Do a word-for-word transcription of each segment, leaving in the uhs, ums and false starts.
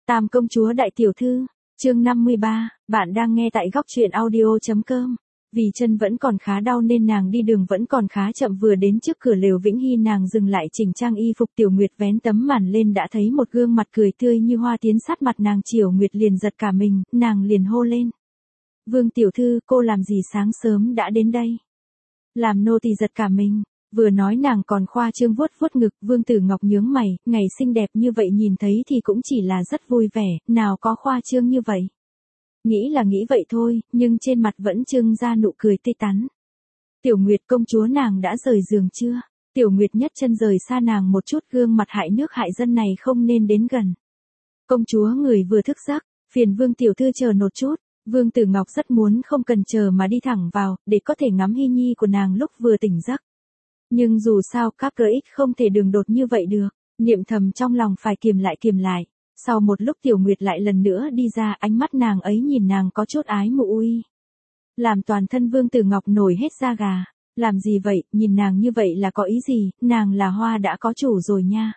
Tam công chúa đại tiểu thư, chương năm mươi ba, bạn đang nghe tại góc truyện audio.com. Vì chân vẫn còn khá đau nên nàng đi đường vẫn còn khá chậm, vừa đến trước cửa lều Vĩnh Hy nàng dừng lại chỉnh trang y phục. Tiểu Nguyệt vén tấm màn lên đã thấy một gương mặt cười tươi như hoa tiến sát mặt nàng. Triều Nguyệt liền giật cả mình, nàng liền hô lên. Vương tiểu thư, cô làm gì sáng sớm đã đến đây? Làm nô tỳ giật cả mình. Vừa nói nàng còn khoa trương vuốt vuốt ngực. Vương Tử Ngọc nhướng mày, ngày xinh đẹp như vậy nhìn thấy thì cũng chỉ là rất vui vẻ, nào có khoa trương như vậy. Nghĩ là nghĩ vậy thôi, nhưng trên mặt vẫn trưng ra nụ cười tươi tắn. Tiểu Nguyệt công chúa nàng đã rời giường chưa? Tiểu Nguyệt nhất chân rời xa nàng một chút, gương mặt hại nước hại dân này không nên đến gần. Công chúa người vừa thức giấc, phiền Vương tiểu thư chờ một chút. Vương Tử Ngọc rất muốn không cần chờ mà đi thẳng vào, để có thể ngắm Hy nhi của nàng lúc vừa tỉnh giấc. Nhưng dù sao các cơ ích không thể đường đột như vậy được, niệm thầm trong lòng phải kiềm lại kiềm lại. Sau một lúc Tiểu Nguyệt lại lần nữa đi ra, ánh mắt nàng ấy nhìn nàng có chút ái mộ uy. Làm toàn thân Vương Tử Ngọc nổi hết da gà. Làm gì vậy, nhìn nàng như vậy là có ý gì, nàng là hoa đã có chủ rồi nha.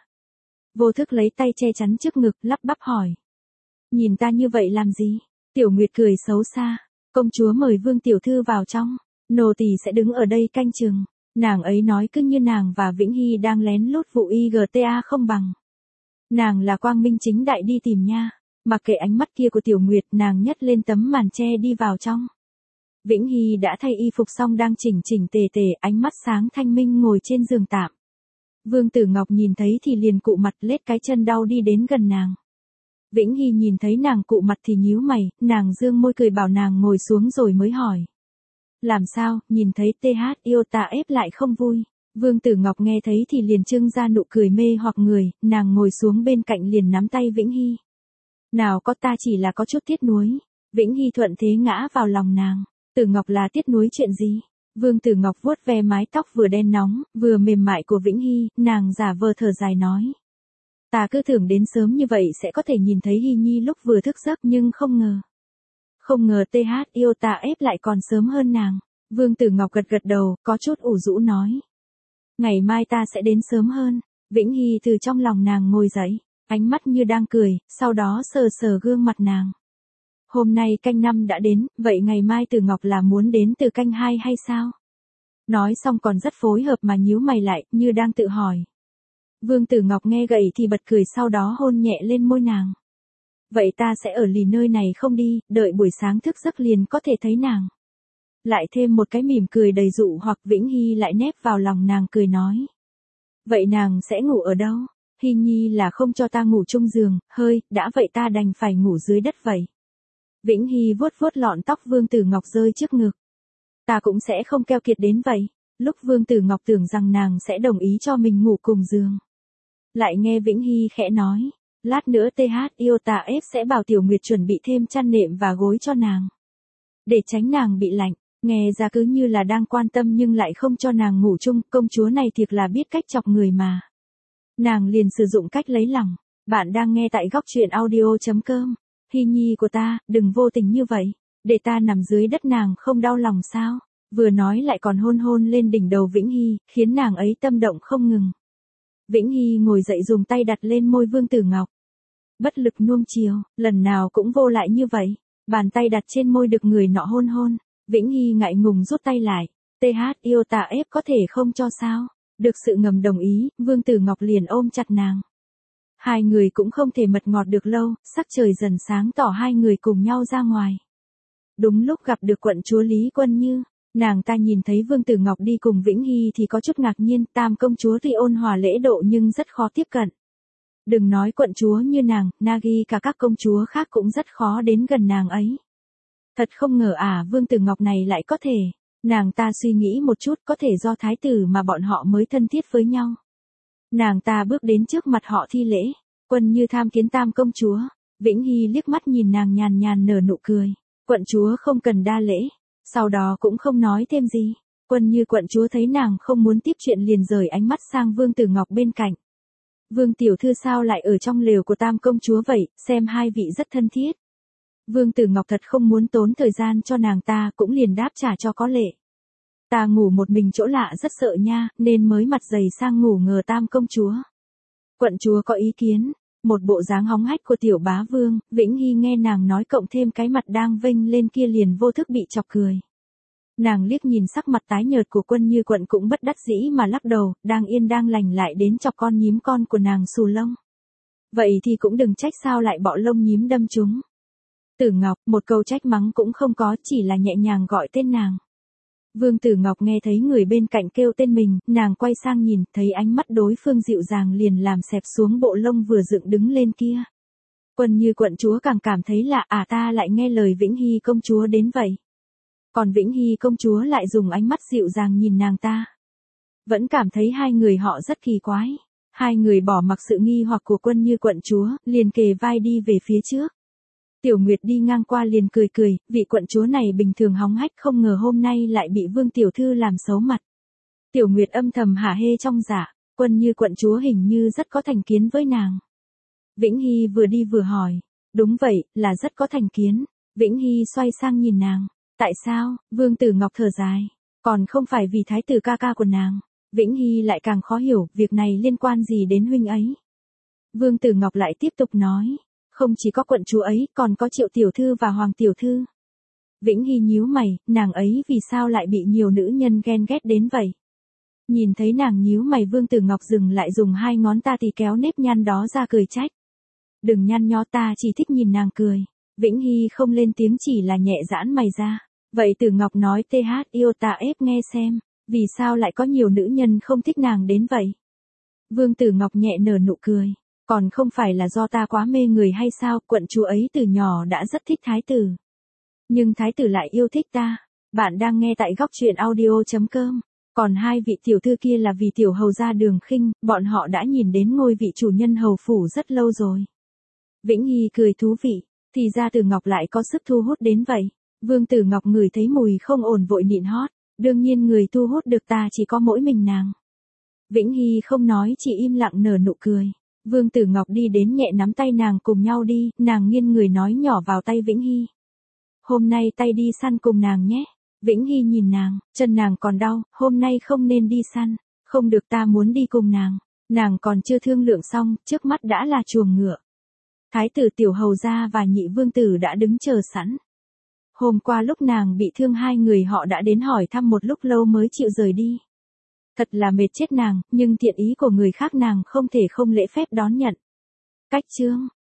Vô thức lấy tay che chắn trước ngực, lắp bắp hỏi. Nhìn ta như vậy làm gì? Tiểu Nguyệt cười xấu xa. Công chúa mời Vương tiểu thư vào trong, nô tỳ sẽ đứng ở đây canh chừng. Nàng ấy nói cứ như nàng và Vĩnh Hy đang lén lút vụ i giê tê a không bằng. Nàng là quang minh chính đại đi tìm nha. Mặc kệ ánh mắt kia của Tiểu Nguyệt, nàng nhấc lên tấm màn che đi vào trong. Vĩnh Hy đã thay y phục xong đang chỉnh chỉnh tề tề, ánh mắt sáng thanh minh ngồi trên giường tạm. Vương Tử Ngọc nhìn thấy thì liền cụ mặt, lết cái chân đau đi đến gần nàng. Vĩnh Hy nhìn thấy nàng cụ mặt thì nhíu mày, nàng dương môi cười bảo nàng ngồi xuống rồi mới hỏi. Làm sao, nhìn thấy tê hát yêu ta ép lại không vui. Vương Tử Ngọc nghe thấy thì liền trưng ra nụ cười mê hoặc người, nàng ngồi xuống bên cạnh liền nắm tay Vĩnh Hy. Nào có, ta chỉ là có chút tiếc nuối. Vĩnh Hy thuận thế ngã vào lòng nàng. Tử Ngọc là tiếc nuối chuyện gì? Vương Tử Ngọc vuốt ve mái tóc vừa đen nóng, vừa mềm mại của Vĩnh Hy, nàng giả vờ thở dài nói. Ta cứ tưởng đến sớm như vậy sẽ có thể nhìn thấy Hy nhi lúc vừa thức giấc, nhưng không ngờ. Không ngờ tê hát yêu ta ép lại còn sớm hơn nàng. Vương Tử Ngọc gật gật đầu, có chút ủ rũ nói. Ngày mai ta sẽ đến sớm hơn. Vĩnh Hy từ trong lòng nàng ngồi dậy, ánh mắt như đang cười, sau đó sờ sờ gương mặt nàng. Hôm nay canh năm đã đến, vậy ngày mai Tử Ngọc là muốn đến từ canh hai hay sao? Nói xong còn rất phối hợp mà nhíu mày lại, như đang tự hỏi. Vương Tử Ngọc nghe gậy thì bật cười, sau đó hôn nhẹ lên môi nàng. Vậy ta sẽ ở lì nơi này không đi, đợi buổi sáng thức giấc liền có thể thấy nàng. Lại thêm một cái mỉm cười đầy dụ hoặc. Vĩnh Hy lại nép vào lòng nàng cười nói. Vậy nàng sẽ ngủ ở đâu? Hy nhi là không cho ta ngủ chung giường, hơi, đã vậy ta đành phải ngủ dưới đất vậy. Vĩnh Hy vuốt vuốt lọn tóc Vương Tử Ngọc rơi trước ngực. Ta cũng sẽ không keo kiệt đến vậy. Lúc Vương Tử Ngọc tưởng rằng nàng sẽ đồng ý cho mình ngủ cùng giường. Lại nghe Vĩnh Hy khẽ nói. Lát nữa tê hát yêu ta ép sẽ bảo Tiểu Nguyệt chuẩn bị thêm chăn nệm và gối cho nàng. Để tránh nàng bị lạnh, nghe ra cứ như là đang quan tâm nhưng lại không cho nàng ngủ chung, công chúa này thiệt là biết cách chọc người mà. Nàng liền sử dụng cách lấy lòng. Bạn đang nghe tại góc truyện audio.com. Hy nhi của ta, đừng vô tình như vậy. Để ta nằm dưới đất nàng không đau lòng sao? Vừa nói lại còn hôn hôn lên đỉnh đầu Vĩnh Hy, khiến nàng ấy tâm động không ngừng. Vĩnh Hy ngồi dậy dùng tay đặt lên môi Vương Tử Ngọc. Bất lực nuông chiều, lần nào cũng vô lại như vậy. Bàn tay đặt trên môi được người nọ hôn hôn. Vĩnh Hy ngại ngùng rút tay lại. tê hát yêu ta ép có thể không cho sao? Được sự ngầm đồng ý, Vương Tử Ngọc liền ôm chặt nàng. Hai người cũng không thể mật ngọt được lâu, sắc trời dần sáng tỏ hai người cùng nhau ra ngoài. Đúng lúc gặp được quận chúa Lý Quân Như. Nàng ta nhìn thấy Vương Tử Ngọc đi cùng Vĩnh Hy thì có chút ngạc nhiên, Tam công chúa thì ôn hòa lễ độ nhưng rất khó tiếp cận. Đừng nói quận chúa như nàng, Nagi cả các công chúa khác cũng rất khó đến gần nàng ấy. Thật không ngờ à, Vương Tử Ngọc này lại có thể. Nàng ta suy nghĩ một chút, có thể do thái tử mà bọn họ mới thân thiết với nhau. Nàng ta bước đến trước mặt họ thi lễ. Quân Như tham kiến Tam công chúa. Vĩnh Hy liếc mắt nhìn nàng nhàn nhàn nở nụ cười. Quận chúa không cần đa lễ. Sau đó cũng không nói thêm gì. Quân Như quận chúa thấy nàng không muốn tiếp chuyện liền rời ánh mắt sang Vương Tử Ngọc bên cạnh. Vương tiểu thư sao lại ở trong lều của Tam công chúa vậy, xem hai vị rất thân thiết. Vương Tử Ngọc thật không muốn tốn thời gian cho nàng ta, cũng liền đáp trả cho có lệ. Ta ngủ một mình chỗ lạ rất sợ nha, nên mới mặt dày sang ngủ ngờ Tam công chúa. Quận chúa có ý kiến. Một bộ dáng hóng hách của tiểu bá vương, Vĩnh Hy nghe nàng nói cộng thêm cái mặt đang vênh lên kia liền vô thức bị chọc cười. Nàng liếc nhìn sắc mặt tái nhợt của Quân Như Quận cũng bất đắc dĩ mà lắc đầu, đang yên đang lành lại đến chọc con nhím con của nàng xù lông. Vậy thì cũng đừng trách sao lại bọ lông nhím đâm chúng. Tử Ngọc, một câu trách mắng cũng không có, chỉ là nhẹ nhàng gọi tên nàng. Vương Tử Ngọc nghe thấy người bên cạnh kêu tên mình, nàng quay sang nhìn, thấy ánh mắt đối phương dịu dàng liền làm xẹp xuống bộ lông vừa dựng đứng lên kia. Quân Như Quận chúa càng cảm thấy lạ, à ta lại nghe lời Vĩnh Hy công chúa đến vậy. Còn Vĩnh Hy công chúa lại dùng ánh mắt dịu dàng nhìn nàng ta. Vẫn cảm thấy hai người họ rất kỳ quái. Hai người bỏ mặc sự nghi hoặc của Quân Như Quận chúa, liền kề vai đi về phía trước. Tiểu Nguyệt đi ngang qua liền cười cười, vị quận chúa này bình thường hóng hách không ngờ hôm nay lại bị Vương tiểu thư làm xấu mặt. Tiểu Nguyệt âm thầm hả hê trong dạ, Quân Như Quận chúa hình như rất có thành kiến với nàng. Vĩnh Hy vừa đi vừa hỏi, đúng vậy, là rất có thành kiến. Vĩnh Hy xoay sang nhìn nàng, tại sao? Vương Tử Ngọc thở dài, còn không phải vì thái tử ca ca của nàng. Vĩnh Hy lại càng khó hiểu, việc này liên quan gì đến huynh ấy. Vương Tử Ngọc lại tiếp tục nói, không chỉ có quận chúa ấy, còn có Triệu tiểu thư và Hoàng tiểu thư. Vĩnh Hy nhíu mày, nàng ấy vì sao lại bị nhiều nữ nhân ghen ghét đến vậy? Nhìn thấy nàng nhíu mày, Vương Tử Ngọc dừng lại dùng hai ngón ta thì kéo nếp nhăn đó ra cười trách. Đừng nhăn nhó, ta chỉ thích nhìn nàng cười. Vĩnh Hy không lên tiếng, chỉ là nhẹ giãn mày ra. Vậy Tử Ngọc nói th yêu ta ép nghe xem, vì sao lại có nhiều nữ nhân không thích nàng đến vậy? Vương Tử Ngọc nhẹ nở nụ cười. Còn không phải là do ta quá mê người hay sao, quận chúa ấy từ nhỏ đã rất thích thái tử. Nhưng thái tử lại yêu thích ta. Bạn đang nghe tại góc truyện audio chấm com. Còn hai vị tiểu thư kia là vì tiểu hầu gia Đường Khinh, bọn họ đã nhìn đến ngôi vị chủ nhân hầu phủ rất lâu rồi. Vĩnh Hy cười thú vị, thì ra Tử Ngọc lại có sức thu hút đến vậy. Vương Tử Ngọc ngửi thấy mùi không ổn vội nịn hót, đương nhiên người thu hút được ta chỉ có mỗi mình nàng. Vĩnh Hy không nói, chỉ im lặng nở nụ cười. Vương Tử Ngọc đi đến nhẹ nắm tay nàng cùng nhau đi, nàng nghiêng người nói nhỏ vào tay Vĩnh Hy. Hôm nay tay đi săn cùng nàng nhé. Vĩnh Hy nhìn nàng, chân nàng còn đau, hôm nay không nên đi săn. Không được, ta muốn đi cùng nàng. Nàng còn chưa thương lượng xong, trước mắt đã là chuồng ngựa. Thái tử tiểu hầu gia và nhị vương tử đã đứng chờ sẵn. Hôm qua lúc nàng bị thương hai người họ đã đến hỏi thăm một lúc lâu mới chịu rời đi. Thật là mệt chết nàng, nhưng thiện ý của người khác nàng không thể không lễ phép đón nhận. Cách chương